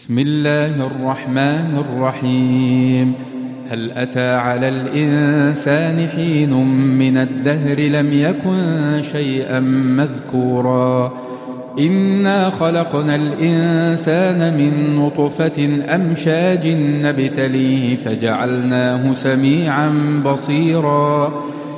بسم الله الرحمن الرحيم. هل أتى على الإنسان حين من الدهر لم يكن شيئا مذكورا إنا خلقنا الإنسان من نطفة أمشاج نبتليه فجعلناه سميعا بصيرا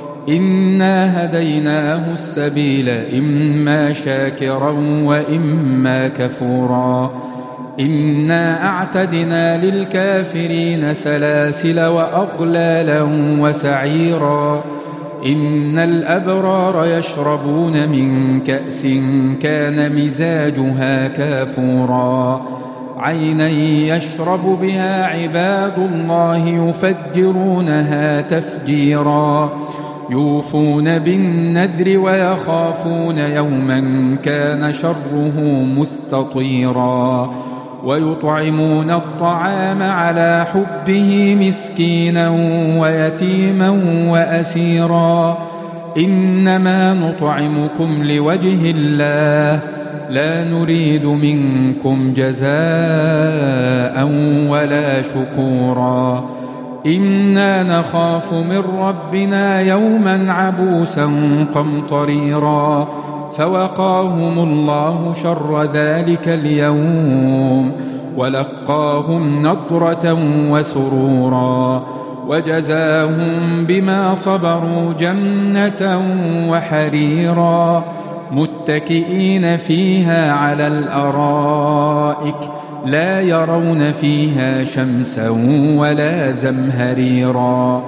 إنا هديناه السبيل إما شاكرا وإما كفورا إنا أعتدنا للكافرين سلاسل وأغلالا وسعيرا إن الأبرار يشربون من كأس كان مزاجها كافورا عينا يشرب بها عباد الله يفجرونها تفجيرا يوفون بالنذر ويخافون يوما كان شره مستطيرا ويطعمون الطعام على حبه مسكينا ويتيما وأسيرا إنما نطعمكم لوجه الله لا نريد منكم جزاء ولا شكورا إنا نخاف من ربنا يوما عبوسا قمطريرا فوقاهم الله شر ذلك اليوم ولقاهم نضرة وسرورا وجزاهم بما صبروا جنة وحريرا متكئين فيها على الأرائك لا يرون فيها شمسا ولا زمهريرا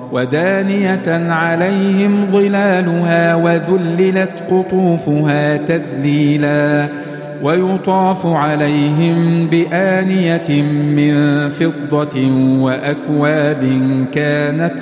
ودانية عليهم ظلالها وذللت قطوفها تذليلا ويطاف عليهم بآنية من فضة وأكواب كانت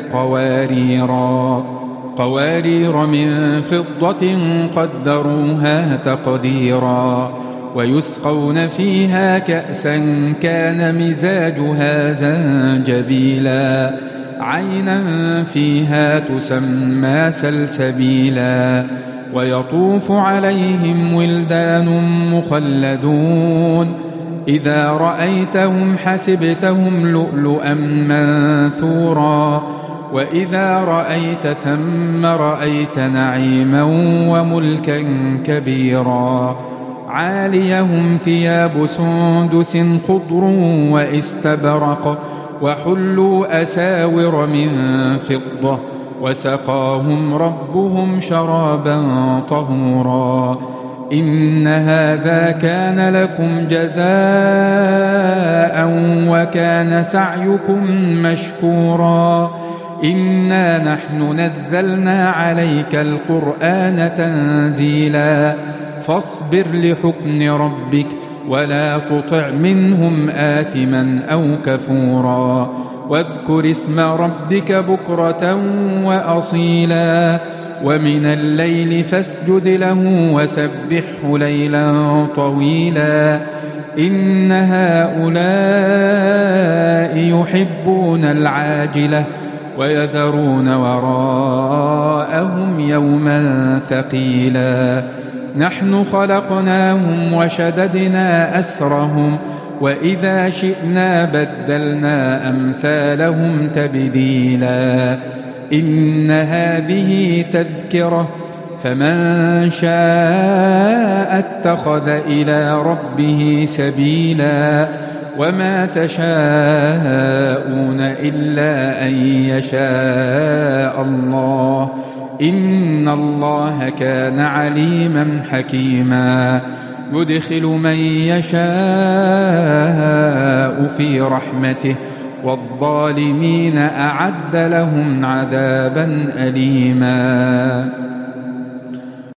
قوارير من فضة قدروها تقديرا ويسقون فيها كأسا كان مزاجها زنجبيلا عينا فيها تسمى سلسبيلا ويطوف عليهم ولدان مخلدون إذا رأيتهم حسبتهم لؤلؤا منثورا وإذا رأيت ثم رأيت نعيما وملكا كبيرا عاليهم ثياب سندس خضر واستبرق وحلوا أساور من فضة وسقاهم ربهم شرابا طهورا إن هذا كان لكم جزاء وكان سعيكم مشكورا إنا نحن نزلنا عليك القرآن تنزيلا فاصبر لحكم ربك ولا تطع منهم آثما أو كفورا واذكر اسم ربك بكرة وأصيلا ومن الليل فاسجد له وسبحه ليلا طويلا إن هؤلاء يحبون العاجلة ويذرون وراءهم يوما ثقيلا نحن خلقناهم وشددنا أسرهم وإذا شئنا بدلنا أمثالهم تبديلا إن هذه تذكرة فمن شاء اتخذ إلى ربه سبيلا وما تشاءون إلا أن يشاء الله إن الله كان عليما حكيما يدخل من يشاء في رحمته والظالمين أعد لهم عذابا أليما.